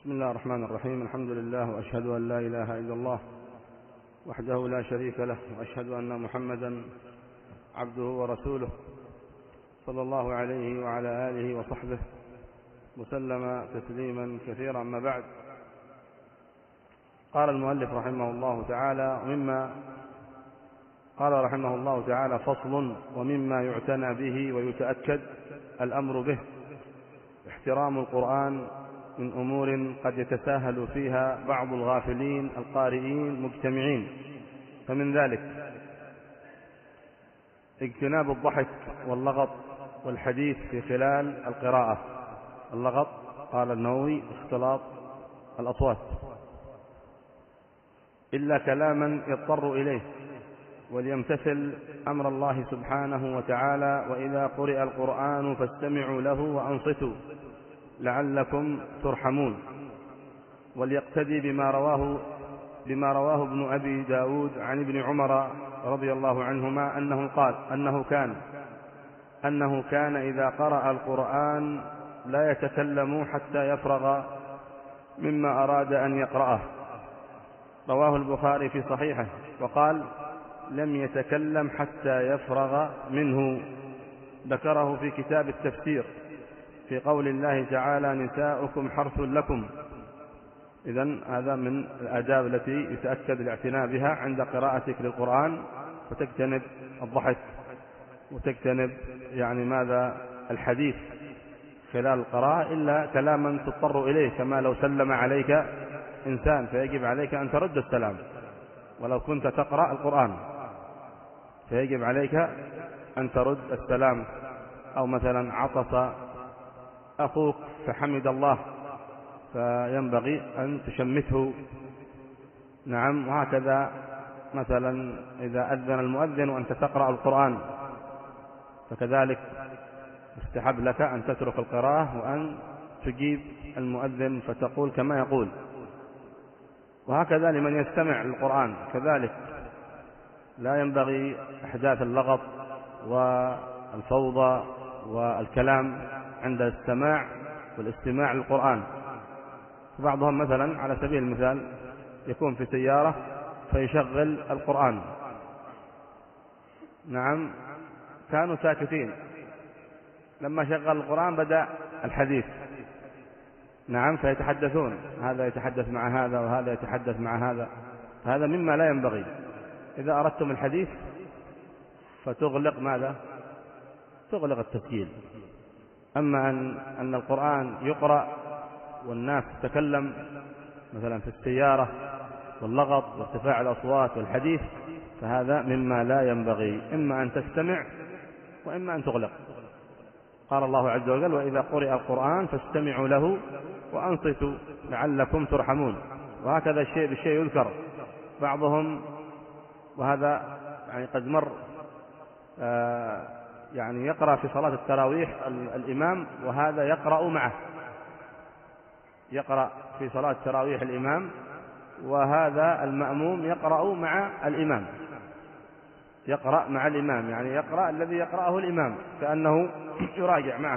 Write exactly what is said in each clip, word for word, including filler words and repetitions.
بسم الله الرحمن الرحيم. الحمد لله، وأشهد أن لا إله إلا الله وحده لا شريك له، وأشهد أن محمدا عبده ورسوله صلى الله عليه وعلى آله وصحبه وسلم تسليما كثيرا. أما بعد، قال المؤلف رحمه الله تعالى مما قال رحمه الله تعالى: فصل: ومما يعتنى به ويتأكد الأمر به احترام القرآن من أمور قد يتساهل فيها بعض الغافلين القارئين مجتمعين، فمن ذلك اجتناب الضحك واللغط والحديث في خلال القراءة. اللغط قال النووي اختلاط الأصوات، إلا كلاما يضطر إليه وليمتثل أمر الله سبحانه وتعالى: وإذا قرئ القرآن فاستمعوا له وأنصتوا لعلكم ترحمون. وليقتدي بما رواه بما رواه ابن أبي داود عن ابن عمر رضي الله عنهما أنه قال أنه كان أنه كان إذا قرأ القرآن لا يتكلم حتى يفرغ مما أراد أن يقرأه. رواه البخاري في صحيحه، وقال: لم يتكلم حتى يفرغ منه. ذكره في كتاب التفسير في قول الله تعالى: نساؤكم حرث لكم. إذن هذا من الآداب التي يتأكد الاعتناء بها عند قراءتك للقرآن، وتجتنب الضحك وتجتنب يعني ماذا الحديث خلال القراءة، إلا كلاما تضطر إليه، كما لو سلم عليك إنسان فيجب عليك أن ترد السلام، ولو كنت تقرأ القرآن فيجب عليك أن ترد السلام. أو مثلا عطس أخوك فحمد الله فينبغي أن تشمته. نعم. وهكذا مثلا إذا أذن المؤذن وأنت تقرأ القرآن فكذلك يستحب لك أن تترك القراءة وأن تجيب المؤذن فتقول كما يقول. وهكذا لمن يستمع للقرآن كذلك لا ينبغي إحداث اللغط والفوضى والكلام عند السماع والاستماع للقرآن. بعضهم مثلا على سبيل المثال يكون في سيارة فيشغل القرآن. نعم. كانوا ساكتين، لما شغل القرآن بدأ الحديث. نعم. فيتحدثون، هذا يتحدث مع هذا وهذا يتحدث مع هذا. هذا مما لا ينبغي. إذا أردتم الحديث فتغلق ماذا؟ تغلق التسجيل. أما أن, أن القرآن يقرأ والناس تتكلم مثلا في السيارة واللغط وارتفاع الأصوات والحديث، فهذا مما لا ينبغي، إما أن تستمع وإما أن تغلق. قال الله عز وجل: وإذا قرئ القرآن فاستمعوا له وأنصتوا لعلكم ترحمون. وهكذا الشيء بالشيء يذكر. بعضهم، وهذا يعني قد مر، آه يعني يقرأ في صلاة التراويح الإمام وهذا يقرأ معه، يقرأ في صلاة التراويح الإمام وهذا المأموم يقرأ مع الإمام، يقرأ مع الإمام، يعني يقرأ الذي يقرأه الإمام كأنه يراجع معه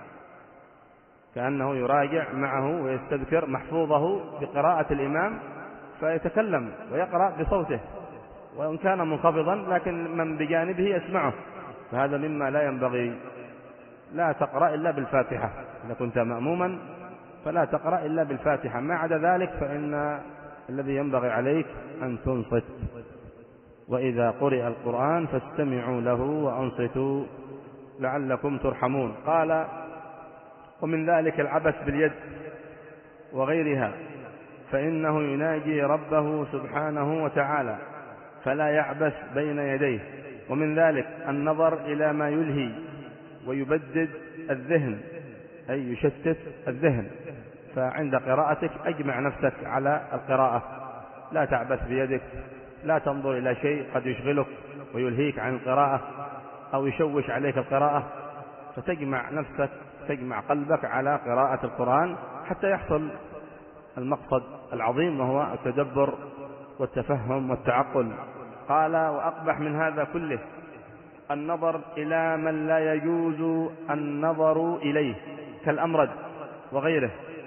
كأنه يراجع معه ويستذكر محفوظه بقراءة الإمام، فيتكلم ويقرأ بصوته وإن كان منخفضا، لكن من بجانبه يسمعه. فهذا مما لا ينبغي. لا تقرأ إلا بالفاتحة، إذا كنت مأموما فلا تقرأ إلا بالفاتحة، ما عدا ذلك فإن الذي ينبغي عليك أن تنصت. وإذا قرئ القرآن فاستمعوا له وأنصتوا لعلكم ترحمون. قال: ومن ذلك العبث باليد وغيرها، فإنه يناجي ربه سبحانه وتعالى فلا يعبث بين يديه. ومن ذلك النظر إلى ما يلهي ويبدد الذهن، أي يشتت الذهن. فعند قراءتك أجمع نفسك على القراءة، لا تعبث بيدك، لا تنظر إلى شيء قد يشغلك ويلهيك عن القراءة أو يشوش عليك القراءة، فتجمع نفسك، تجمع قلبك على قراءة القرآن حتى يحصل المقصد العظيم وهو التدبر والتفهم والتعقل. قال: وأقبح من هذا كله النظر إلى من لا يجوز النظر إليه كالأمرد وغيره،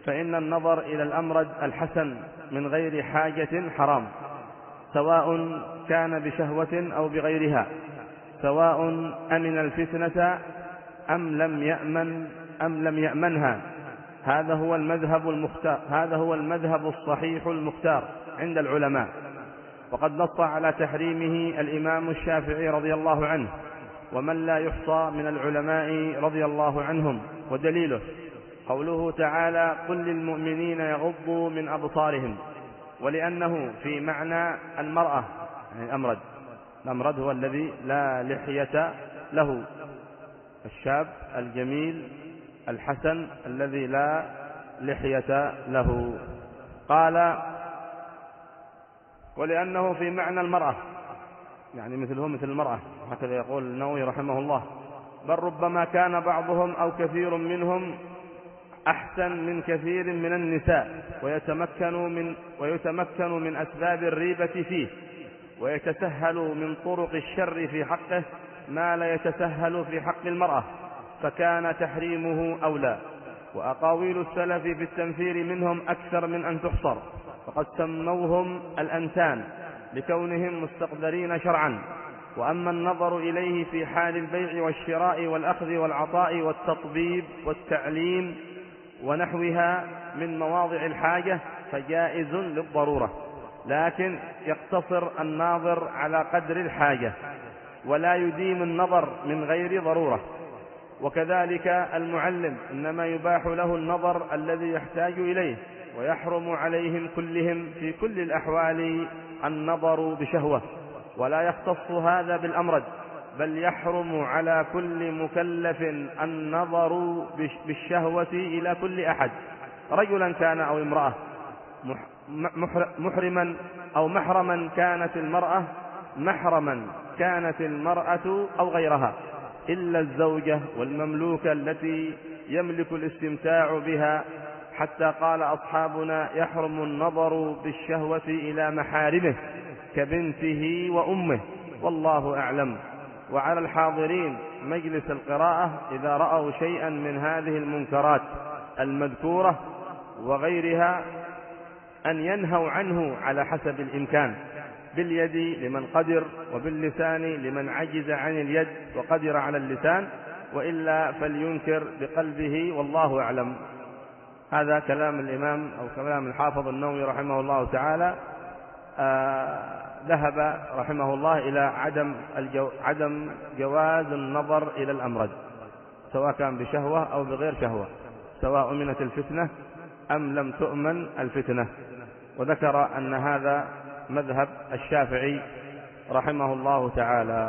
فإن النظر إلى الأمرد الحسن من غير حاجة حرام، سواء كان بشهوة أو بغيرها، سواء أمن الفتنة أم لم يأمن أم لم يأمنها. هذا هو المذهب المختار، هذا هو المذهب الصحيح المختار عند العلماء. وقد نص على تحريمه الإمام الشافعي رضي الله عنه ومن لا يحصى من العلماء رضي الله عنهم. ودليله قوله تعالى: قل للمؤمنين يغضوا من أبصارهم، ولأنه في معنى المرأة، يعني الأمرد. الأمرد هو الذي لا لحية له، الشاب الجميل الحسن الذي لا لحية له. قال: ولأنه في معنى المرأة، يعني مثله مثل المرأة، هكذا يقول النووي رحمه الله. بل ربما كان بعضهم أو كثير منهم أحسن من كثير من النساء، ويتمكن من, ويتمكن من أسباب الريبة فيه، ويتسهل من طرق الشر في حقه ما لا يتسهل في حق المرأة، فكان تحريمه أولى. وأقاويل السلف في التنفير منهم أكثر من أن تحصر، فقد سموهم الأنتان لكونهم مستقدرين شرعا. وأما النظر إليه في حال البيع والشراء والأخذ والعطاء والتطبيب والتعليم ونحوها من مواضع الحاجة فجائز للضرورة، لكن يقتصر الناظر على قدر الحاجة ولا يديم النظر من غير ضرورة. وكذلك المعلم إنما يباح له النظر الذي يحتاج إليه، ويحرم عليهم كلهم في كل الأحوال النظر بشهوة، ولا يختص هذا بالأمرد، بل يحرم على كل مكلف النظر بالشهوة إلى كل أحد، رجلا كان أو امرأة، محرما أو محرما كانت المرأة محرما كانت المرأة أو غيرها، إلا الزوجة والمملوكة التي يملك الاستمتاع بها، حتى قال أصحابنا: يحرم النظر بالشهوة إلى محارمه كبنته وأمه، والله أعلم. وعلى الحاضرين مجلس القراءة إذا رأوا شيئا من هذه المنكرات المذكورة وغيرها أن ينهوا عنه على حسب الإمكان، باليد لمن قدر، وباللسان لمن عجز عن اليد وقدر على اللسان، وإلا فلينكر بقلبه، والله أعلم. هذا كلام الإمام أو كلام الحافظ النووي رحمه الله تعالى. آه ذهب رحمه الله إلى عدم, الجو عدم جواز النظر إلى الأمرد، سواء كان بشهوة أو بغير شهوة، سواء أمنت الفتنة أم لم تؤمن الفتنة. وذكر أن هذا مذهب الشافعي رحمه الله تعالى.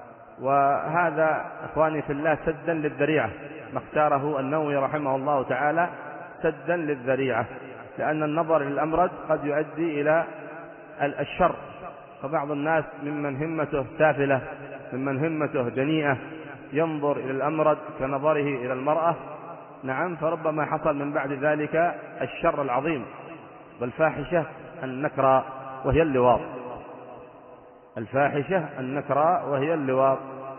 وهذا إخواني في الله سدا للذريعة، ما اختاره النووي رحمه الله تعالى سدا للذريعة، لأن النظر للأمرد قد يؤدي إلى الشر، فبعض الناس ممن همته سافلة، ممن همته دنيئة، ينظر إلى الأمرد كنظره إلى المرأة، نعم، فربما حصل من بعد ذلك الشر العظيم والفاحشة النكراء وهي اللواط، الفاحشة النكراء وهي اللواط.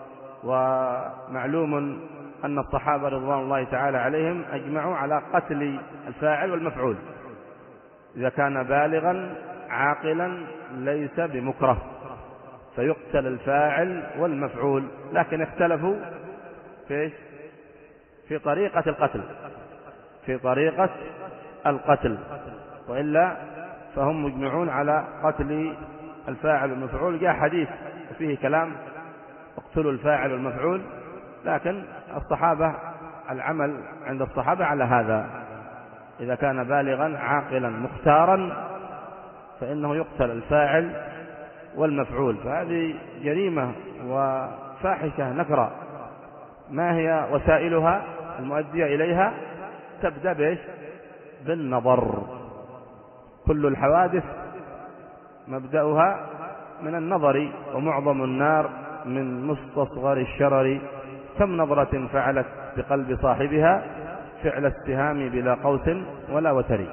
ومعلوم أن الصحابة رضوان الله تعالى عليهم أجمعوا على قتل الفاعل والمفعول إذا كان بالغا عاقلا ليس بمكره، فيقتل الفاعل والمفعول، لكن اختلفوا في في طريقة القتل في طريقة القتل وإلا فهم مجمعون على قتل الفاعل والمفعول. جاء حديث فيه كلام: اقتلوا الفاعل والمفعول، لكن الصحابة العمل عند الصحابة على هذا، إذا كان بالغا عاقلا مختارا فإنه يقتل الفاعل والمفعول. فهذه جريمة وفاحشة نكرة. ما هي وسائلها المؤدية إليها؟ تبدأ بإيش؟ بالنظر. كل الحوادث مبدأها من النظر، ومعظم النار من مستصغر الشرر، كم نظرة فعلت بقلب صاحبها فعل السهام بلا قوس ولا وتر.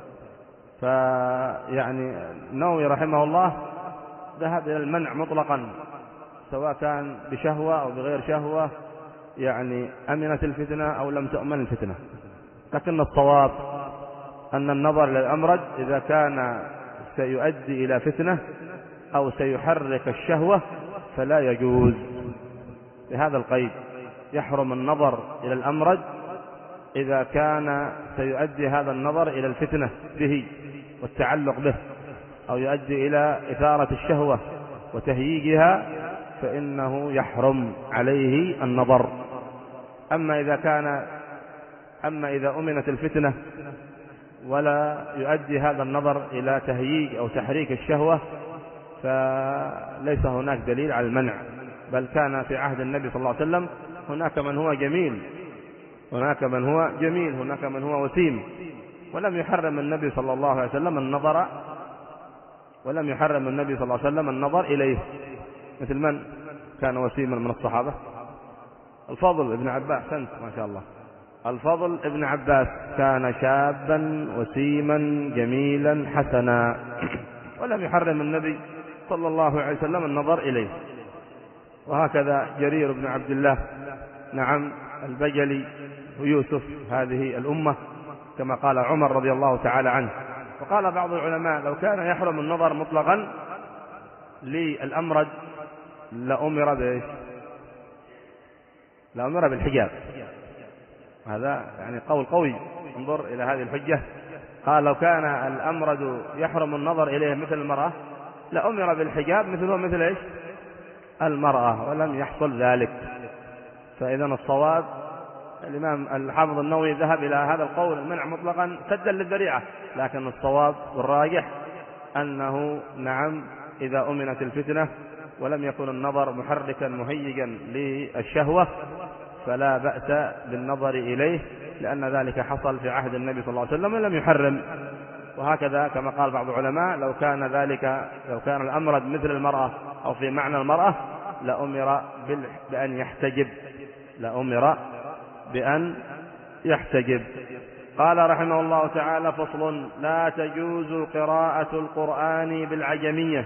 فيعني النووي رحمه الله ذهب إلى المنع مطلقا، سواء كان بشهوة أو بغير شهوة، يعني أمنت الفتنة أو لم تؤمن الفتنة. لكن الصواب أن النظر إلى الأمرد إذا كان سيؤدي إلى فتنة أو سيحرك الشهوة فلا يجوز. بهذا القيد يحرم النظر إلى الأمرد إذا كان سيؤدي هذا النظر إلى الفتنة به والتعلق به، أو يؤدي إلى إثارة الشهوة وتهييجها، فإنه يحرم عليه النظر. أما إذا كان أما إذا أمنت الفتنة ولا يؤدي هذا النظر إلى تهييج أو تحريك الشهوة فليس هناك دليل على المنع، بل كان في عهد النبي صلى الله عليه وسلم هناك من هو جميل، هناك من هو جميل هناك من هو وسيم، ولم يحرم النبي صلى الله عليه وسلم النظر ولم يحرم النبي صلى الله عليه وسلم النظر إليه. مثل من كان وسيما من الصحابة؟ الفضل ابن عباس. أنت ما شاء الله، الفضل ابن عباس كان شابا وسيما جميلا حسنا، ولم يحرم النبي صلى الله عليه وسلم النظر إليه. وهكذا جرير بن عبد الله، نعم، البجلي ويوسف هذه الأمة، كما قال عمر رضي الله تعالى عنه. وقال بعض العلماء لو كان يحرم النظر مطلقا للأمرد لأمر بإيش؟ لأمر بالحجاب. هذا يعني قول قوي، انظر إلى هذه الحجة. قال لو كان الأمرد يحرم النظر إليه مثل المرأة لأمر بالحجاب مثله مثل إيش؟ المرأة، ولم يحصل ذلك. فإذا الصواب الإمام الحافظ النووي ذهب إلى هذا القول المنع مطلقا سدا للذريعة، لكن الصواب والراجح أنه نعم إذا أمنت الفتنة ولم يكن النظر محركا مهيجا للشهوة فلا بأس بالنظر إليه، لأن ذلك حصل في عهد النبي صلى الله عليه وسلم ولم يحرم. وهكذا كما قال بعض العلماء لو كان ذلك لو كان الأمرد مثل المرأة أو في معنى المرأة لأمر بأن يحتجب لأمر بأن يحتجب. قال رحمه الله تعالى: فصل: لا تجوز قراءة القرآن بالعجمية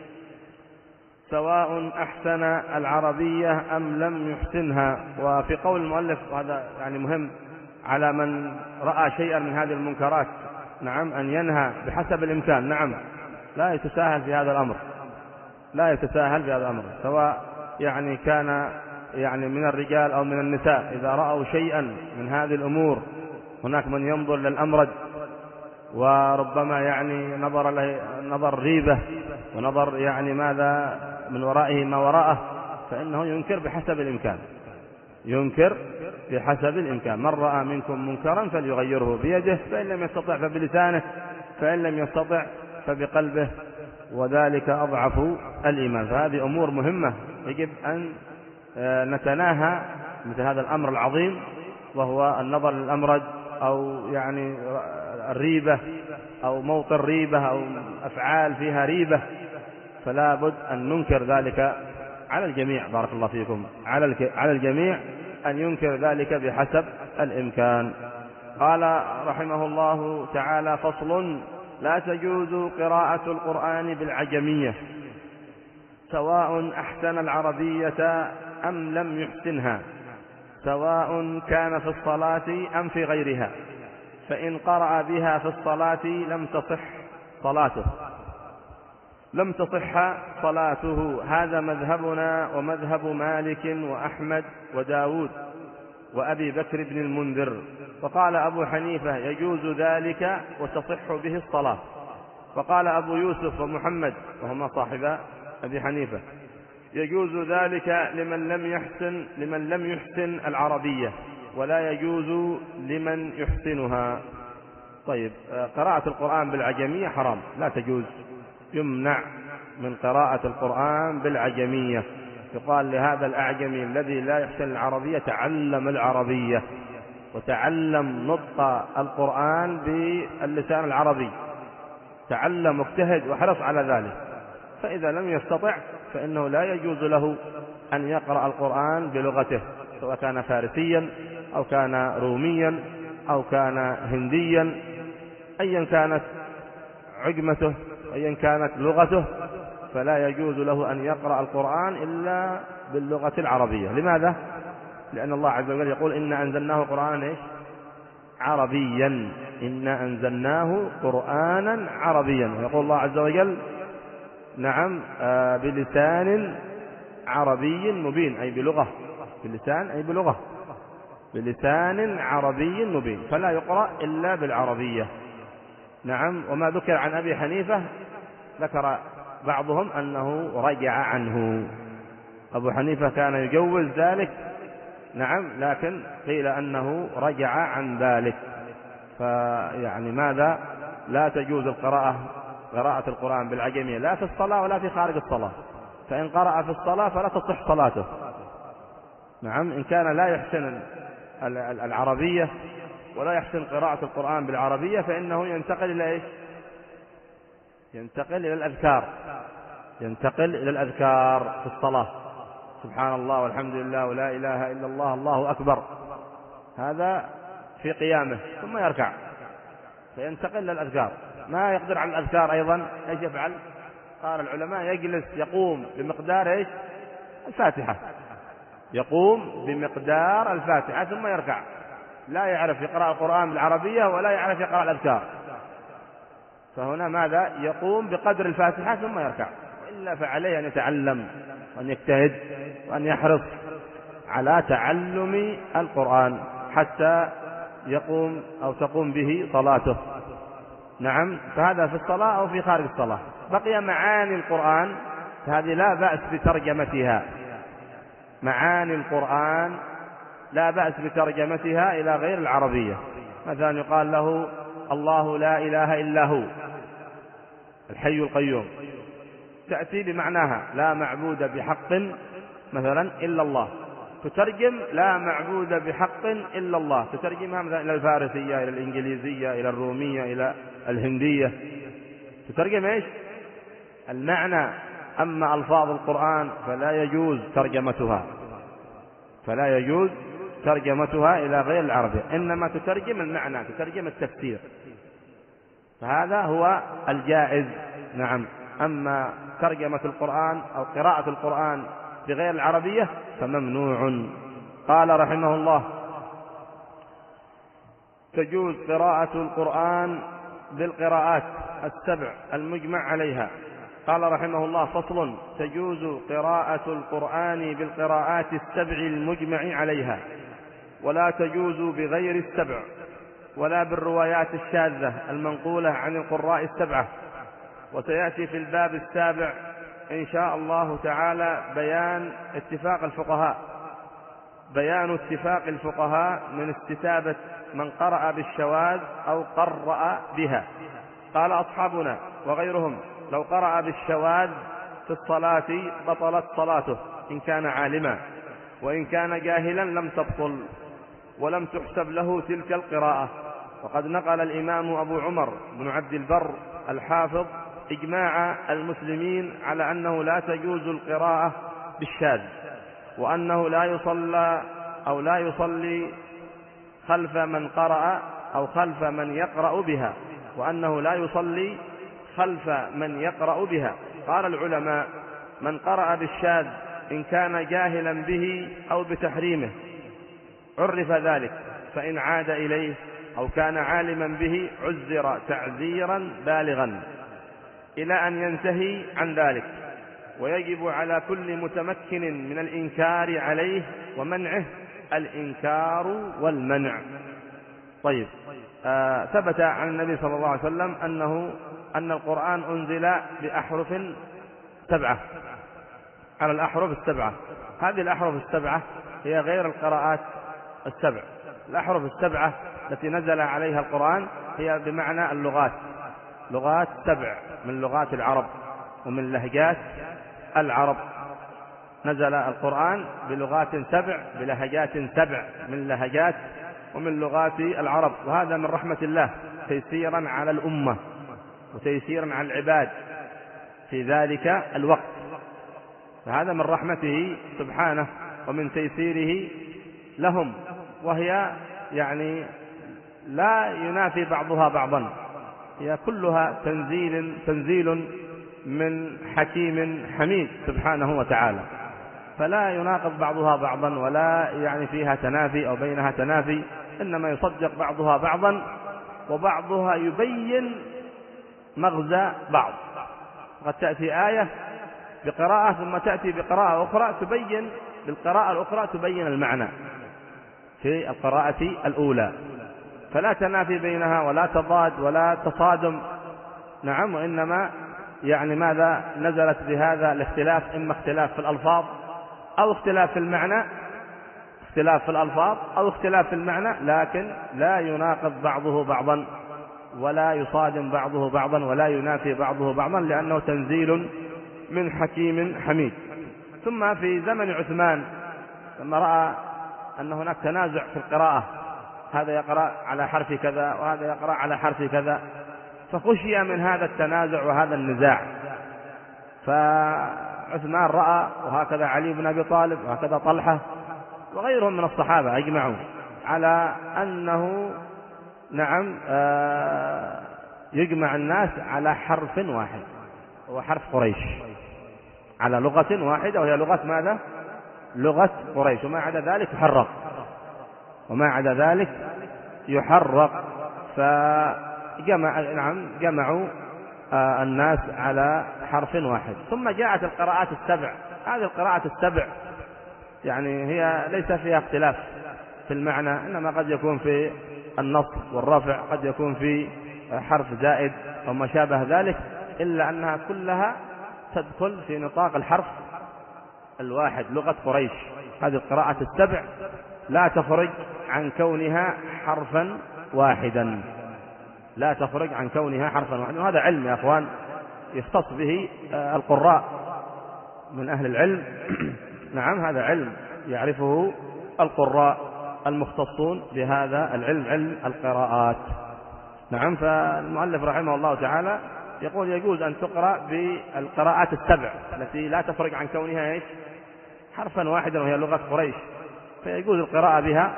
سواء أحسن العربية أم لم يحسنها. وفي قول المؤلف، وهذا يعني مهم على من رأى شيئا من هذه المنكرات، نعم، أن ينهى بحسب الإمكان. نعم، لا يتساهل في هذا الأمر، لا يتساهل في هذا الأمر، سواء يعني كان يعني من الرجال أو من النساء. إذا رأوا شيئا من هذه الأمور، هناك من ينظر للأمرد وربما يعني نظر له نظر ريبة ونظر يعني ماذا من ورائه ما وراءه، فإنه ينكر بحسب الإمكان، ينكر بحسب الإمكان. من رأى منكم منكرا فليغيره بيده، فإن لم يستطع فبلسانه، فإن لم يستطع فبقلبه، وذلك أضعف الإيمان. فهذه أمور مهمة يجب أن نتناهى مثل هذا الأمر العظيم، وهو النظر للأمرد أو يعني الريبة أو موطن ريبة أو أفعال فيها ريبة، فلا بد أن ننكر ذلك على الجميع. بارك الله فيكم، على الجميع أن ينكر ذلك بحسب الإمكان. قال رحمه الله تعالى: فصل: لا تجوز قراءة القرآن بالعجمية سواء أحسن العربية أم لم يحسنها، سواء كان في الصلاة أم في غيرها، فإن قرأ بها في الصلاة لم تصح صلاته لم تصح صلاته. هذا مذهبنا ومذهب مالك وأحمد وداود وأبي بكر بن المنذر. وقال أبو حنيفة: يجوز ذلك وتصح به الصلاة. وقال أبو يوسف ومحمد وهما صاحبا أبي حنيفة: يجوز ذلك لمن لم يحسن لمن لم يحسن العربية، ولا يجوز لمن يحسنها. طيب، قراءة القرآن بالعجمية حرام، لا تجوز، يمنع من قراءة القرآن بالعجمية. يقال لهذا الأعجمي الذي لا يحسن العربية: تعلم العربية وتعلم نطق القرآن باللسان العربي، تعلم واجتهد واحرص على ذلك. فإذا لم يستطع فإنه لا يجوز له أن يقرأ القرآن بلغته، سواء كان فارسيا أو كان روميا أو كان هنديا، أيا كانت عجمته أيا كانت لغته، فلا يجوز له أن يقرأ القرآن إلا باللغة العربية. لماذا؟ لأن الله عز وجل يقول: إنا أنزلناه قرآنا إيش؟ عربيا إنا أنزلناه قرآنا عربيا. يقول الله عز وجل نعم آه بلسان عربي مبين، أي بلغة، بلسان أي بلغة، بلسان عربي مبين، فلا يقرأ إلا بالعربية. نعم. وما ذكر عن أبي حنيفة ذكر بعضهم أنه رجع عنه، أبو حنيفة كان يجوز ذلك، نعم، لكن قيل أنه رجع عن ذلك. فيعني ماذا؟ لا تجوز القراءة قراءة القرآن بالعجمية لا في الصلاة ولا في خارج الصلاة، فإن قرأ في الصلاة فلا تصح صلاته. نعم. إن كان لا يحسن العربية ولا يحسن قراءة القرآن بالعربية فإنه ينتقل إلى إيش؟ ينتقل إلى الأذكار، ينتقل إلى الأذكار في الصلاة، سبحان الله والحمد لله ولا إله إلا الله الله أكبر، هذا في قيامه، ثم يركع فينتقل إلى الأذكار. ما يقدر على الأذكار أيضا إيش يفعل؟ قال العلماء يجلس يقوم بمقدار إيش؟ الفاتحة، يقوم بمقدار الفاتحة ثم يركع، لا يعرف يقرأ القرآن بالعربية ولا يعرف يقرأ الأذكار، فهنا ماذا؟ يقوم بقدر الفاتحة ثم يركع. إلا فعليه أن يتعلم وأن يجتهد وأن يحرص على تعلم القرآن حتى يقوم أو تقوم به صلاته. نعم. فهذا في الصلاة أو في خارج الصلاة. بقي معاني القرآن، هذه لا بأس بترجمتها، معاني القرآن لا بأس بترجمتها إلى غير العربية. مثلا يقال له الله لا إله إلا هو الحي القيوم، تأتي بمعناها لا معبود بحق مثلا إلا الله، تترجم لا معبود بحق إلا الله، تترجمها مثلا إلى الفارسية إلى الإنجليزية إلى الرومية إلى الهندية، تترجم إيش؟ المعنى. أما ألفاظ القرآن فلا يجوز ترجمتها، فلا يجوز ترجمتها إلى غير العربية، إنما تترجم المعنى، تترجم التفسير، فهذا هو الجائز. نعم. أما ترجمة القرآن أو قراءة القرآن بغير العربية فممنوع. قال رحمه الله تجوز قراءة القرآن بالقراءات السبع المجمع عليها. قال رحمه الله فصل: تجوز قراءة القرآن بالقراءات السبع المجمع عليها، ولا تجوز بغير السبع ولا بالروايات الشاذة المنقولة عن القراء السبعة. وسيأتي في الباب السابع إن شاء الله تعالى بيان اتفاق الفقهاء بيان اتفاق الفقهاء من استتابة من قرأ بالشواذ أو قرأ بها. قال أصحابنا وغيرهم: لو قرأ بالشواذ في الصلاة بطلت صلاته إن كان عالما، وإن كان جاهلا لم تبطل ولم تحسب له تلك القراءة. وقد نقل الإمام أبو عمر بن عبد البر الحافظ إجماع المسلمين على أنه لا تجوز القراءة بالشاذ، وأنه لا يصلى أو لا يصلي خلف من قرأ أو خلف من يقرأ بها، وأنه لا يصلي خلف من يقرأ بها. قال العلماء: من قرأ بالشاذ إن كان جاهلا به أو بتحريمه عرف ذلك، فإن عاد إليه أو كان عالما به عذر تعذيرا بالغا إلى أن ينتهي عن ذلك. ويجب على كل متمكن من الإنكار عليه ومنعه الإنكار والمنع. طيب، آه ثبت عن النبي صلى الله عليه وسلم أنه أن القرآن أنزل بأحرف سبعة، على الأحرف السبعة. هذه الأحرف السبعة هي غير القراءات السبع. الأحرف السبعة التي نزل عليها القرآن هي بمعنى اللغات، لغات سبع من لغات العرب ومن لهجات العرب. نزل القرآن بلغات سبع بلهجات سبع من لهجات ومن لغات العرب، وهذا من رحمة الله تيسيرا على الأمة وتيسيرا على العباد في ذلك الوقت، فهذا من رحمته سبحانه ومن تيسيره لهم، وهي يعني لا ينافي بعضها بعضا، هي كلها تنزيل تنزيل من حكيم حميد سبحانه وتعالى، فلا يناقض بعضها بعضا ولا يعني فيها تنافي أو بينها تنافي، إنما يصدق بعضها بعضا، وبعضها يبين مغزى بعض. قد تأتي آية بقراءة ثم تأتي بقراءة أخرى تبين بالقراءة الأخرى تبين المعنى في القراءة الأولى، فلا تنافي بينها ولا تضاد ولا تصادم. نعم، وإنما يعني ماذا نزلت بهذا الاختلاف؟ إما اختلاف في الألفاظ أو اختلاف في المعنى، اختلاف في الألفاظ أو اختلاف في المعنى، لكن لا يناقض بعضه بعضا ولا يصادم بعضه بعضا ولا ينافي بعضه بعضا، لأنه تنزيل من حكيم حميد. ثم في زمن عثمان لما رأى أن هناك تنازع في القراءة، هذا يقرأ على حرف كذا وهذا يقرأ على حرف كذا، فخشي من هذا التنازع وهذا النزاع، فعثمان رأى، وهكذا علي بن أبي طالب وهكذا طلحة وغيرهم من الصحابة أجمعوا على أنه نعم يجمع الناس على حرف واحد، هو حرف قريش، على لغة واحدة وهي لغة ماذا؟ لغة قريش، وما عدا ذلك يحرق، وما عدا ذلك يحرق. فجمع نعم جمعوا الناس على حرف واحد. ثم جاءت القراءات السبع. هذه القراءات السبع يعني هي ليس فيها اختلاف في المعنى، إنما قد يكون في النصب والرفع، قد يكون في حرف زائد أو ما شابه ذلك، إلا أنها كلها تدخل في نطاق الحرف الواحد لغة قريش. هذه القراءة السبع لا تخرج عن كونها حرفا واحدا، لا تخرج عن كونها حرفا واحدا. وهذا علم يا أخوان يختص به القراء من أهل العلم. نعم، هذا علم يعرفه القراء المختصون بهذا العلم، علم القراءات. نعم، فالمؤلف رحمه الله تعالى يقول يجوز أن تقرأ بالقراءات السبع التي لا تخرج عن كونها إيش؟ حرفا واحدا، وهي لغة قريش، فيجوز القراءة بها،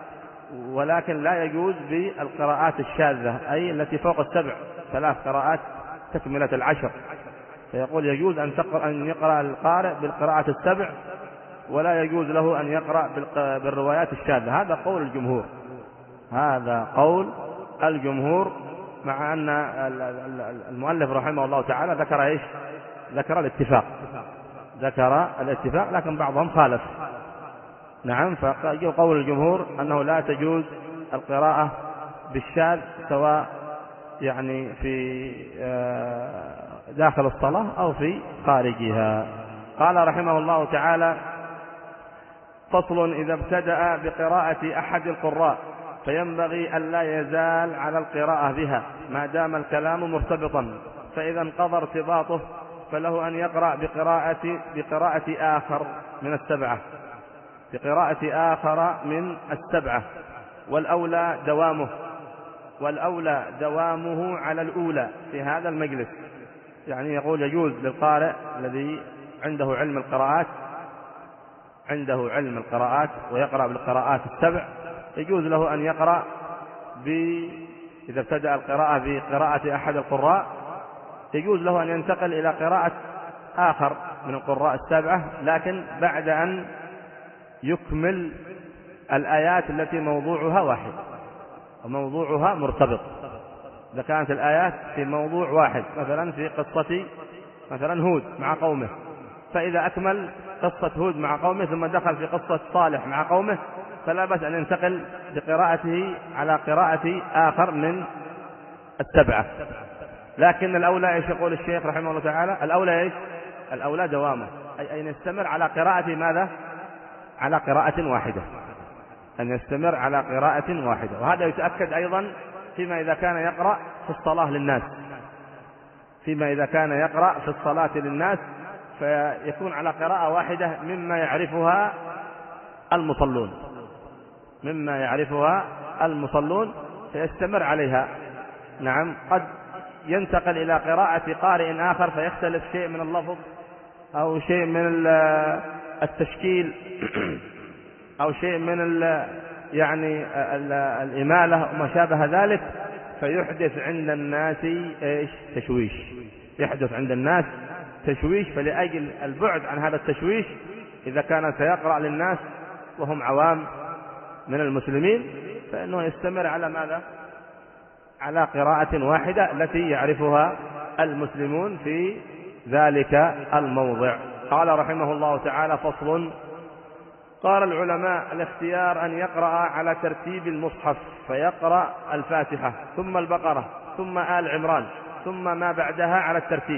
ولكن لا يجوز بالقراءات الشاذة أي التي فوق السبع، ثلاث قراءات تكملة العشر. فيقول يجوز أن تقرأ أن يقرأ القارئ بالقراءة السبع، ولا يجوز له أن يقرأ بالروايات الشاذة. هذا قول الجمهور، هذا قول الجمهور، مع أن المؤلف رحمه الله تعالى ذكر إيش؟ ذكر الاتفاق، ذكر الاتفاق، لكن بعضهم خالف. نعم، فقول الجمهور أنه لا تجوز القراءة بالشاذ، سواء يعني في داخل الصلاة أو في خارجها. قال رحمه الله تعالى: فصل: إذا ابتدأ بقراءة أحد القراء فينبغي أن لا يزال على القراءة بها ما دام الكلام مرتبطا، فإذا انقضى ارتباطه فله أن يقرأ بقراءة بقراءة آخر من السبعة بقراءة آخر من السبعة والأولى دوامه والأولى دوامه على الأولى في هذا المجلس. يعني يقول يجوز للقارئ الذي عنده علم القراءات عنده علم القراءات ويقرأ بالقراءات السبع، يجوز له أن يقرأ ب... إذا ابتدأ القراءة بقراءة أحد القراء يجوز له أن ينتقل إلى قراءة آخر من القراء السبعة، لكن بعد أن يكمل الآيات التي موضوعها واحد وموضوعها مرتبط. إذا كانت الآيات في موضوع واحد، مثلا في قصة مثلا هود مع قومه، فإذا أكمل قصة هود مع قومه ثم دخل في قصة صالح مع قومه، فلا بأس أن ينتقل بقراءته على قراءة آخر من السبعة. لكن الأولى إيش يقول الشيخ رحمه الله تعالى؟ الأولى إيش؟ الأولى دوامه، أي أن يستمر على قراءة ماذا؟ على قراءة واحدة، أن يستمر على قراءة واحدة. وهذا يتأكد أيضا فيما إذا كان يقرأ في الصلاة للناس فيما إذا كان يقرأ في الصلاة للناس فيكون على قراءة واحدة مما يعرفها المصلون مما يعرفها المصلون فيستمر عليها. نعم، قد ينتقل إلى قراءة قارئ آخر فيختلف شيء من اللفظ أو شيء من التشكيل أو شيء من يعني الإمالة وما شابه ذلك، فيحدث عند الناس إيش؟ تشويش يحدث عند الناس تشويش. فلأجل البعد عن هذا التشويش، إذا كان سيقرأ للناس وهم عوام من المسلمين، فإنه يستمر على ماذا؟ على قراءة واحدة التي يعرفها المسلمون في ذلك الموضع. قال رحمه الله تعالى: فصل. قال العلماء: الاختيار أن يقرأ على ترتيب المصحف، فيقرأ الفاتحة ثم البقرة ثم آل عمران ثم ما بعدها على الترتيب،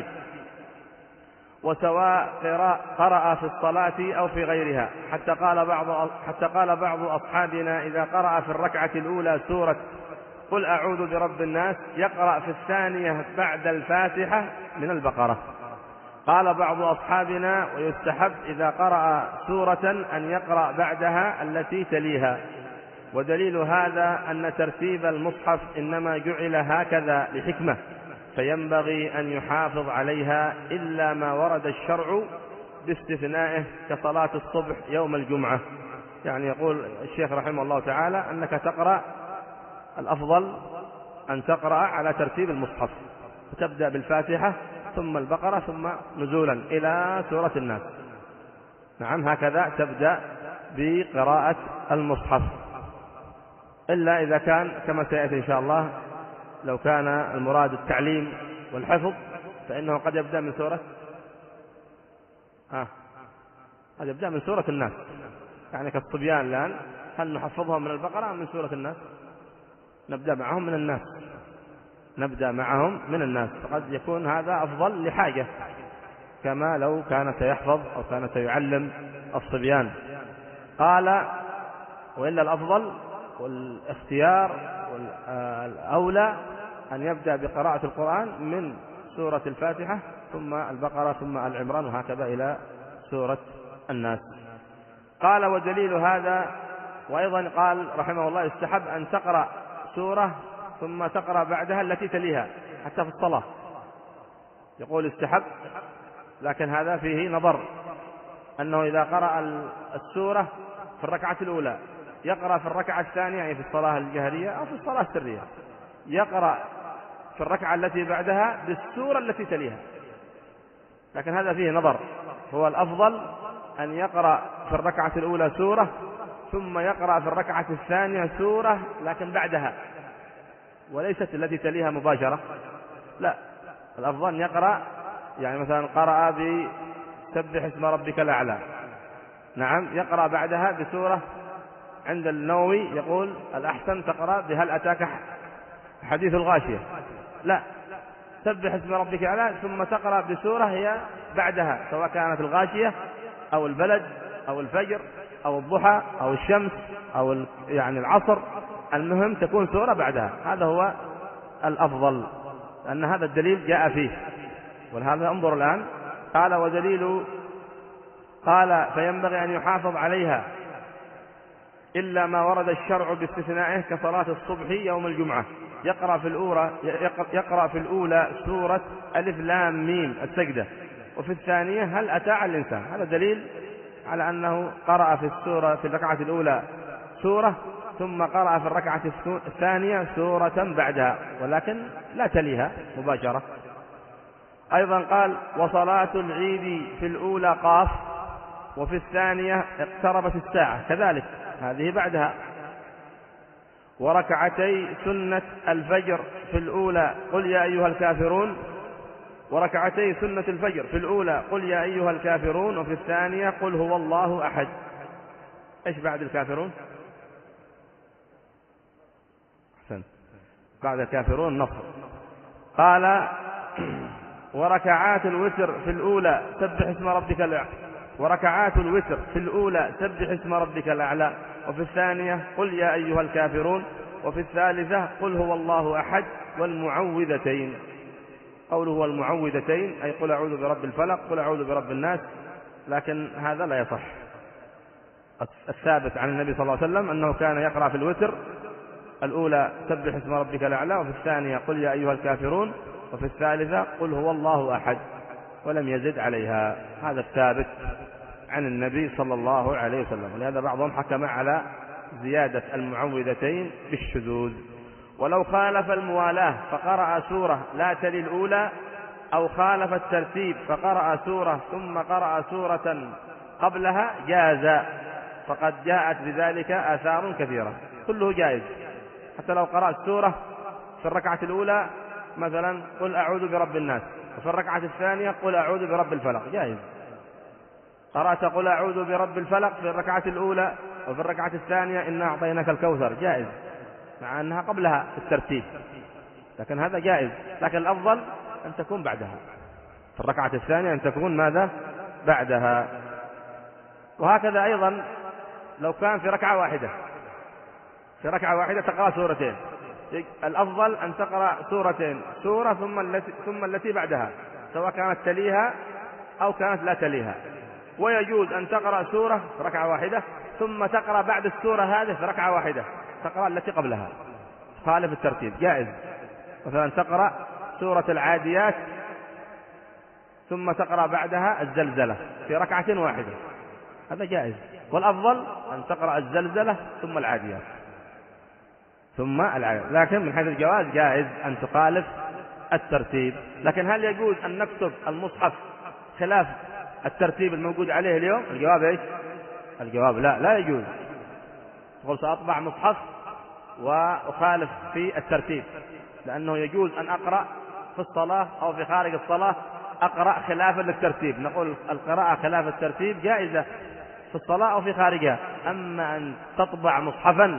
وسواء قرأ في الصلاة أو في غيرها، حتى قال بعض حتى قال بعض أصحابنا: إذا قرأ في الركعة الأولى سورة قل أعوذ برب الناس يقرأ في الثانية بعد الفاتحة من البقرة. قال بعض أصحابنا: ويستحب إذا قرأ سورة أن يقرأ بعدها التي تليها. ودليل هذا أن ترتيب المصحف إنما جعل هكذا لحكمة، فينبغي أن يحافظ عليها إلا ما ورد الشرع باستثنائه كصلاة الصبح يوم الجمعة. يعني يقول الشيخ رحمه الله تعالى أنك تقرأ، الأفضل أن تقرأ على ترتيب المصحف، تبدأ بالفاتحة ثم البقرة ثم نزولا إلى سورة الناس. نعم، هكذا تبدأ بقراءة المصحف، إلا إذا كان كما سيأتي إن شاء الله لو كان المراد التعليم والحفظ فإنه قد يبدأ من سورة آه. قد يبدأ من سورة الناس، يعني كالصبيان الآن هل نحفظهم من البقرة من سورة الناس؟ نبدأ معهم من الناس نبدأ معهم من الناس فقد يكون هذا أفضل لحاجة، كما لو كان سيحفظ أو كان سيعلم الصبيان. قال: وإلا الأفضل والاختيار والأولى أن يبدأ بقراءة القرآن من سورة الفاتحة ثم البقرة ثم آل عمران وهكذا إلى سورة الناس. قال: ودليل هذا، وأيضا قال رحمه الله: يستحب أن تقرأ سورة ثم تقرأ بعدها التي تليها حتى في الصلاة. يقول استحب، لكن هذا فيه نظر، أنه إذا قرأ السورة في الركعة الأولى يقرأ في الركعة الثانية، يعني في الصلاة الجهرية أو في الصلاة السرية، يقرأ في الركعة التي بعدها بالسورة التي تليها، لكن هذا فيه نظر. هو الأفضل أن يقرأ في الركعة الأولى سورة ثم يقرأ في الركعة الثانية سورة لكن بعدها، وليست التي تليها مباشرة، لا، الأفضل أن يقرأ، يعني مثلا قرأ بسبح اسم ربك الأعلى، نعم، يقرأ بعدها بسورة. عند النووي يقول الأحسن تقرأ بهل أتاك حديث الغاشية، لا، سبح اسم ربك الأعلى ثم تقرأ بسورة هي بعدها، سواء كانت الغاشية أو البلد أو الفجر أو الضحى أو الشمس أو يعني العصر، المهم تكون سورة بعدها، هذا هو الأفضل، لأن هذا الدليل جاء فيه. ولهذا انظر الآن، قال: ودليل، قال: فينبغي أن يحافظ عليها إلا ما ورد الشرع باستثنائه كصلاة الصبح يوم الجمعة. يقرأ في الأولى يقرأ في الأولى سورة ألف لام ميم السجدة، وفي الثانية هل أتى على الإنسان. هذا دليل على أنه قرأ في السورة في الركعة الأولى سورة ثم قرأ في الركعة الثانية سورة بعدها، ولكن لا تليها مباشرة. أيضا قال: وصلاة العيد في الأولى قاف، وفي الثانية اقتربت الساعة، كذلك هذه بعدها. وركعتي سنة الفجر في الأولى قل يا أيها الكافرون، وركعتي سنة الفجر في الأولى قل يا أيها الكافرون، وفي الثانية قل هو الله أحد. إيش بعد الكافرون؟ أحسن، بعد الكافرون نصر. قال: وركعات الوتر في الأولى سبح اسم ربك الأعلى، وركعات الوتر في الأولى سبح اسم ربك الأعلى، وفي الثانية قل يا أيها الكافرون، وفي الثالثة قل هو الله أحد، والمعوذتين. قوله والمعوذتين أي قل أعوذ برب الفلق قل أعوذ برب الناس، لكن هذا لا يصح. الثابت عن النبي صلى الله عليه وسلم أنه كان يقرأ في الوتر الأولى سبح اسم ربك الأعلى، وفي الثانية قل يا أيها الكافرون، وفي الثالثة قل هو الله أحد، ولم يزد عليها. هذا الثابت عن النبي صلى الله عليه وسلم، ولهذا بعضهم حكم على زيادة المعوذتين بالشذوذ. ولو خالف الموالاة فقرأ سورة لا تلي الأولى، أو خالف الترتيب فقرأ سورة ثم قرأ سورة قبلها، جاز، فقد جاءت بذلك آثار كثيرة، كله جائز. حتى لو قرأت سورة في الركعة الأولى مثلا قل أعوذ برب الناس، وفي الركعة الثانية قل أعوذ برب الفلق، جائز. قرأت قل أعوذ برب الفلق في الركعة الأولى، وفي الركعة الثانية إنا أعطيناك الكوثر، جائز، مع أنها قبلها الترتيب، لكن هذا جائز. لكن الأفضل أن تكون بعدها، في الركعة الثانية أن تكون ماذا؟ بعدها. وهكذا أيضا لو كان في ركعة واحدة، في ركعة واحدة تقرأ سورتين، الأفضل أن تقرأ سورتين، سورة ثم التي, ثم التي بعدها، سواء كانت تليها أو كانت لا تليها. ويجوز أن تقرأ سورة في ركعة واحدة ثم تقرأ بعد السورة هذه في ركعة واحدة تقرأ التي قبلها، خالف الترتيب، جائز. مثلا تقرأ سورة العاديات ثم تقرأ بعدها الزلزلة في ركعة واحدة، هذا جائز. والأفضل أن تقرأ الزلزلة ثم العاديات ثم العاديات، لكن من حيث الجواز جائز أن تخالف الترتيب. لكن هل يجوز أن نكتب المصحف خلاف الترتيب الموجود عليه اليوم؟ الجواب إيش؟ الجواب لا، لا يجوز. تقول سأطبع مصحف وأخالف في الترتيب، لأنه يجوز أن أقرأ في الصلاة أو في خارج الصلاة أقرأ خلافا للترتيب، نقول القراءة خلاف الترتيب جائزة في الصلاة أو في خارجها. أما أن تطبع مصحفا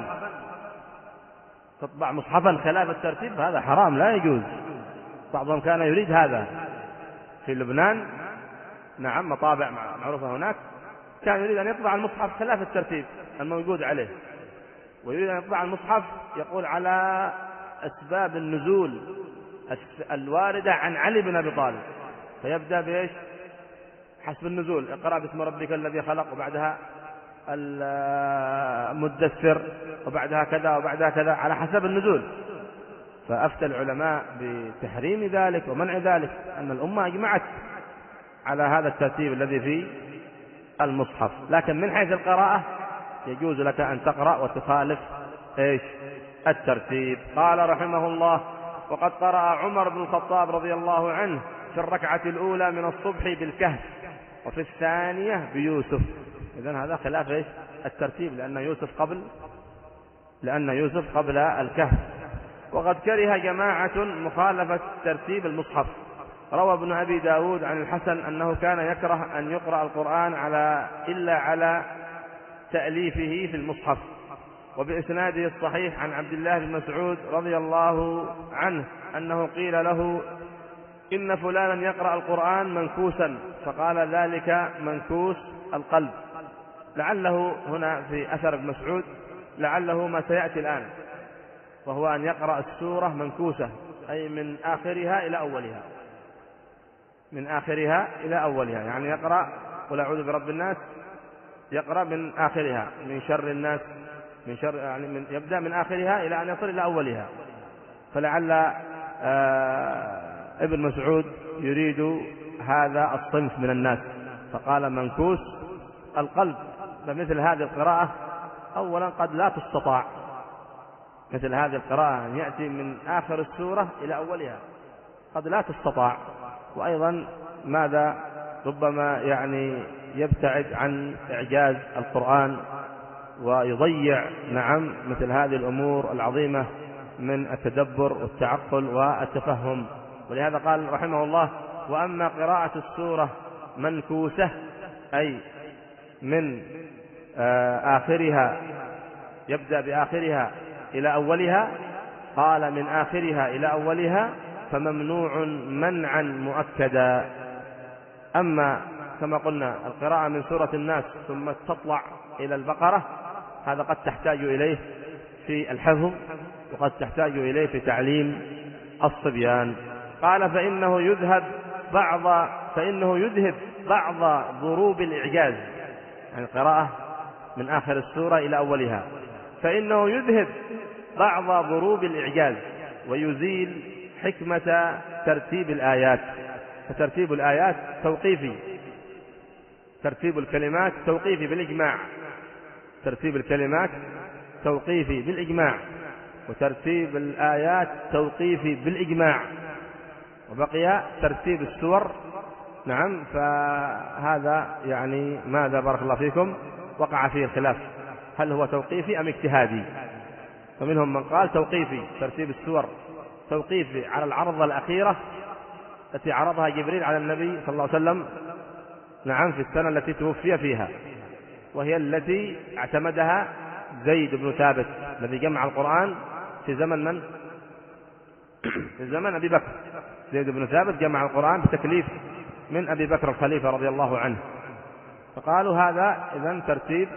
تطبع مصحفا خلاف الترتيب هذا حرام، لا يجوز. بعضهم كان يريد هذا في لبنان، نعم، مطابع معروفة هناك، كان يريد أن يطبع المصحف خلاف الترتيب الموجود عليه، ويريد أن يطبع المصحف يقول على أسباب النزول الواردة عن علي بن أبي طالب، فيبدأ بإيش؟ حسب النزول، اقرأ باسم ربك الذي خلق، وبعدها المدثر، وبعدها كذا وبعدها كذا، على حسب النزول. فأفتى العلماء بتحريم ذلك ومنع ذلك، أن الأمة أجمعت على هذا الترتيب الذي في المصحف. لكن من حيث القراءة يجوز لك أن تقرأ وتخالف إيش؟ الترتيب. قال رحمه الله: وقد قرأ عمر بن الخطاب رضي الله عنه في الركعة الأولى من الصبح بالكهف، وفي الثانية بيوسف. إذن هذا خلاف إيش؟ الترتيب، لأن يوسف قبل لأن يوسف قبل الكهف. وقد كره جماعة مخالفة ترتيب المصحف. روى ابن أبي داود عن الحسن أنه كان يكره أن يقرأ القرآن على إلا على تأليفه في المصحف. وبإسناده الصحيح عن عبد الله بن مسعود رضي الله عنه أنه قيل له: إن فلانا يقرأ القرآن منكوسا، فقال: ذلك منكوس القلب. لعله هنا في أثر ابن مسعود لعله ما سيأتي الآن، وهو أن يقرأ السورة منكوسة، أي من آخرها إلى أولها، من آخرها إلى أولها، يعني يقرأ قل أعوذ برب الناس، يقرأ من آخرها، من شر الناس، من شر، يعني من يبدأ من آخرها إلى أن يصل إلى أولها. فلعل آه ابن مسعود يريد هذا الصنف من الناس، فقال منكوس القلب. فمثل هذه القراءة أولا قد لا تستطاع، مثل هذه القراءة أن يأتي من آخر السورة إلى أولها قد لا تستطاع. وأيضا ماذا ربما يعني يبتعد عن إعجاز القرآن ويضيع نعم مثل هذه الأمور العظيمة من التدبر والتعقل والتفهم. ولهذا قال رحمه الله: وأما قراءة السورة منكوسة، أي من آخرها يبدأ بآخرها إلى أولها، قال من آخرها إلى أولها فممنوع منعا مؤكدا. أما كما قلنا القراءة من سورة الناس ثم تطلع إلى البقرة، هذا قد تحتاج إليه في الحفظ، وقد تحتاج إليه في تعليم الصبيان. قال: فإنه يذهب بعض فإنه يذهب بعض ضروب الإعجاز، يعني القراءة من آخر السورة إلى أولها، فإنه يذهب بعض ضروب الإعجاز ويزيل حكمة ترتيب الآيات. فترتيب الآيات توقيفي، ترتيب الكلمات توقيفي بالإجماع، ترتيب الكلمات توقيفي بالإجماع، وترتيب الآيات توقيفي بالإجماع، وبقي ترتيب السور. نعم، فهذا يعني ماذا بارك الله فيكم وقع فيه الخلاف، هل هو توقيفي أم اجتهادي؟ ومنهم من قال توقيفي، ترتيب السور توقيفي على العرضة الأخيرة التي عرضها جبريل على النبي صلى الله عليه وسلم، نعم، في السنة التي توفي فيها، وهي التي اعتمدها زيد بن ثابت الذي جمع القرآن في زمن من؟ في زمن أبي بكر. زيد بن ثابت جمع القرآن بتكليف من أبي بكر الخليفة رضي الله عنه، فقالوا هذا إذن ترتيب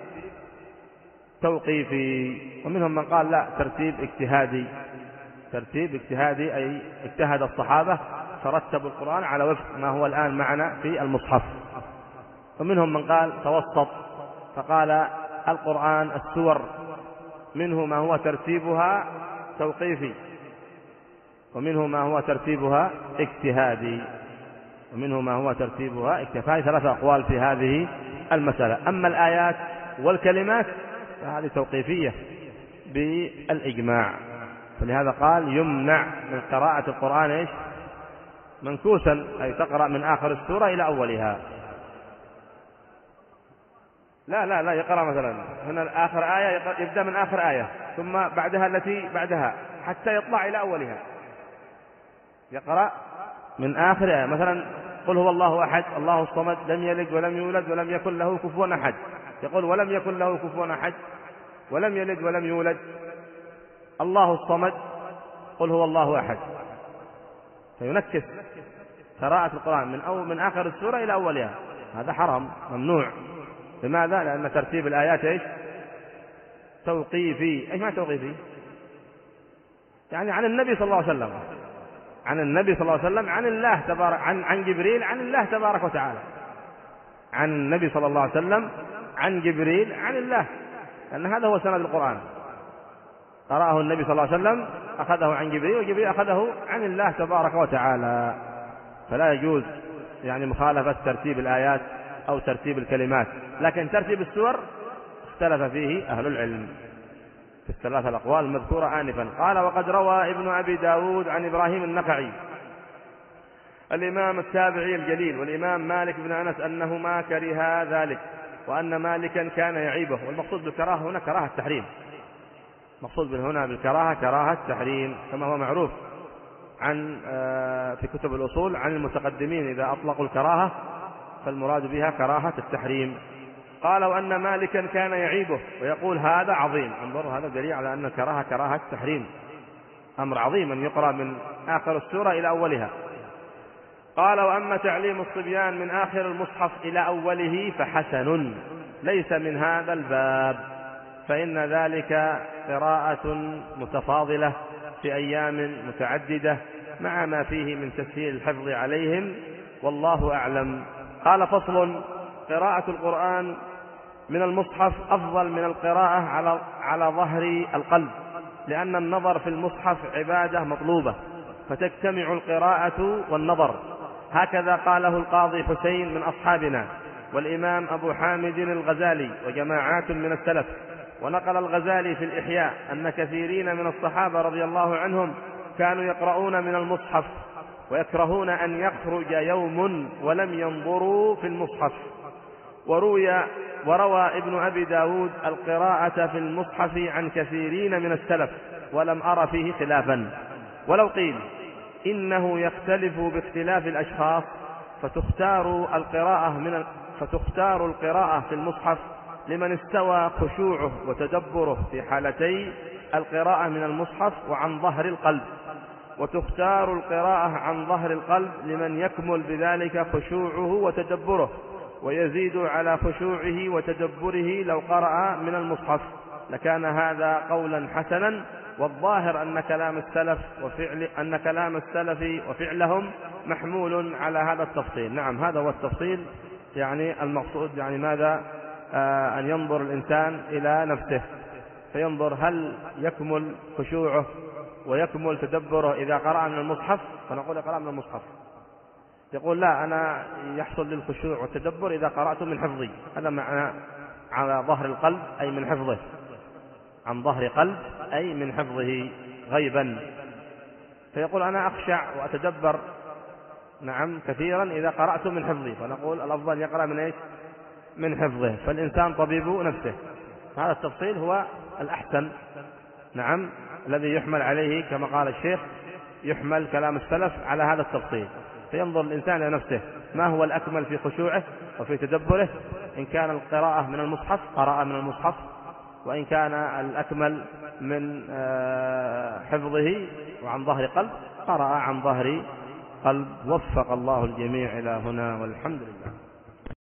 توقيفي. ومنهم من قال لا، ترتيب اجتهادي، ترتيب اجتهادي أي اجتهد الصحابة فرتبوا القرآن على وفق ما هو الآن معنا في المصحف. ومنهم من قال توسط، فقال القرآن السور منه ما هو ترتيبها توقيفي، ومنه ما هو ترتيبها اجتهادي، ومنه ما هو ترتيبها اجتهادي. ثلاثة أقوال في هذه المسألة. أما الآيات والكلمات فهذه توقيفية بالإجماع، فلهذا قال يمنع من قراءة القرآن إيش؟ منكوسا، أي تقرأ من آخر السورة إلى أولها. لا لا لا يقرأ مثلا هنا آخر آية، يبدأ من آخر آية ثم بعدها التي بعدها حتى يطلع إلى أولها، يقرأ من آخر آية. مثلا قل هو الله أحد الله الصمد لم يلد ولم يولد ولم يكن له كفوا أحد، يقول ولم يكن له كفوا أحد ولم يلد ولم يولد الله الصمد قل هو الله أحد، فينكس قراءة القرآن من أو من آخر السورة إلى أولها. هذا حرام ممنوع. لماذا؟ لأن ترتيب الآيات إيش؟ توقيفي. إيش معنى توقيفي؟ يعني عن النبي صلى الله عليه وسلم، عن النبي صلى الله عليه وسلم، عن الله تبارك، عن عن جبريل، عن الله تبارك وتعالى. عن النبي صلى الله عليه وسلم، عن جبريل، عن الله، لأن هذا هو سند القرآن. قرأه النبي صلى الله عليه وسلم، أخذه عن جبريل، وجبريل أخذه عن الله تبارك وتعالى. فلا يجوز يعني مخالفة ترتيب الآيات أو ترتيب الكلمات. لكن ترتيب السور اختلف فيه أهل العلم في الثلاثة الأقوال المذكورة آنفا. قال وقد روى ابن أبي داود عن إبراهيم النخعي الإمام التابعي الجليل والإمام مالك بن أنس أنهما كرها ذلك، وأن مالكا كان يعيبه. والمقصود بالكراهة هنا كراهة التحريم، مقصود هنا بالكراهة كراهة التحريم، كما هو معروف عن في كتب الأصول عن المتقدمين إذا أطلقوا الكراهة فالمراد بها كراهة التحريم. قال وأن مالكا كان يعيبه ويقول هذا عظيم. انظروا، هذا دليل على أن الكراهة كراهة التحريم، أمر عظيم أن يقرأ من آخر السورة إلى أولها. قال وأما تعليم الصبيان من آخر المصحف إلى أوله فحسن، ليس من هذا الباب، فإن ذلك قراءة متفاضلة في أيام متعددة مع ما فيه من تسهيل الحفظ عليهم، والله أعلم. قال فصل: قراءة القرآن من المصحف أفضل من القراءة على على ظهر القلب، لأن النظر في المصحف عبادة مطلوبة، فتجتمع القراءة والنظر. هكذا قاله القاضي حسين من أصحابنا، والإمام أبو حامد الغزالي وجماعات من السلف. ونقل الغزالي في الإحياء أن كثيرين من الصحابة رضي الله عنهم كانوا يقرؤون من المصحف ويكرهون أن يخرج يوم ولم ينظروا في المصحف. وروي وروى ابن أبي داود القراءة في المصحف عن كثيرين من السلف، ولم أر فيه خلافا. ولو قيل إنه يختلف باختلاف الأشخاص فتختار القراءة من فتختار القراءة في المصحف لمن استوى خشوعه وتدبره في حالتي القراءة من المصحف وعن ظهر القلب، وتختار القراءة عن ظهر القلب لمن يكمل بذلك خشوعه وتدبره ويزيد على خشوعه وتدبره لو قرأ من المصحف، لكان هذا قولا حسنا. والظاهر أن كلام السلف وفعل أن كلام السلف وفعلهم محمول على هذا التفصيل. نعم، هذا هو التفصيل، يعني المقصود يعني ماذا؟ آه أن ينظر الإنسان إلى نفسه فينظر هل يكمل خشوعه ويكمل تدبره إذا قرأ من المصحف، فنقول يقرأ من المصحف. يقول لا، أنا يحصل لي الخشوع والتدبر إذا قرأت من حفظي، هذا معنى على ظهر القلب أي من حفظه، عن ظهر قلب أي من حفظه غيبا. فيقول أنا أخشع وأتدبر نعم كثيرا إذا قرأت من حفظي، فنقول الأفضل يقرأ من إيش؟ من حفظه. فالإنسان طبيب نفسه، هذا التفصيل هو الأحسن. نعم الذي يحمل عليه كما قال الشيخ، يحمل كلام السلف على هذا التفصيل، فينظر الإنسان لنفسه ما هو الأكمل في خشوعه وفي تدبره. إن كان القراءة من المصحف قرأ من المصحف، وإن كان الأكمل من حفظه وعن ظهر قلب قرأ عن ظهر قلب. وفق الله الجميع إلى هنا والحمد لله.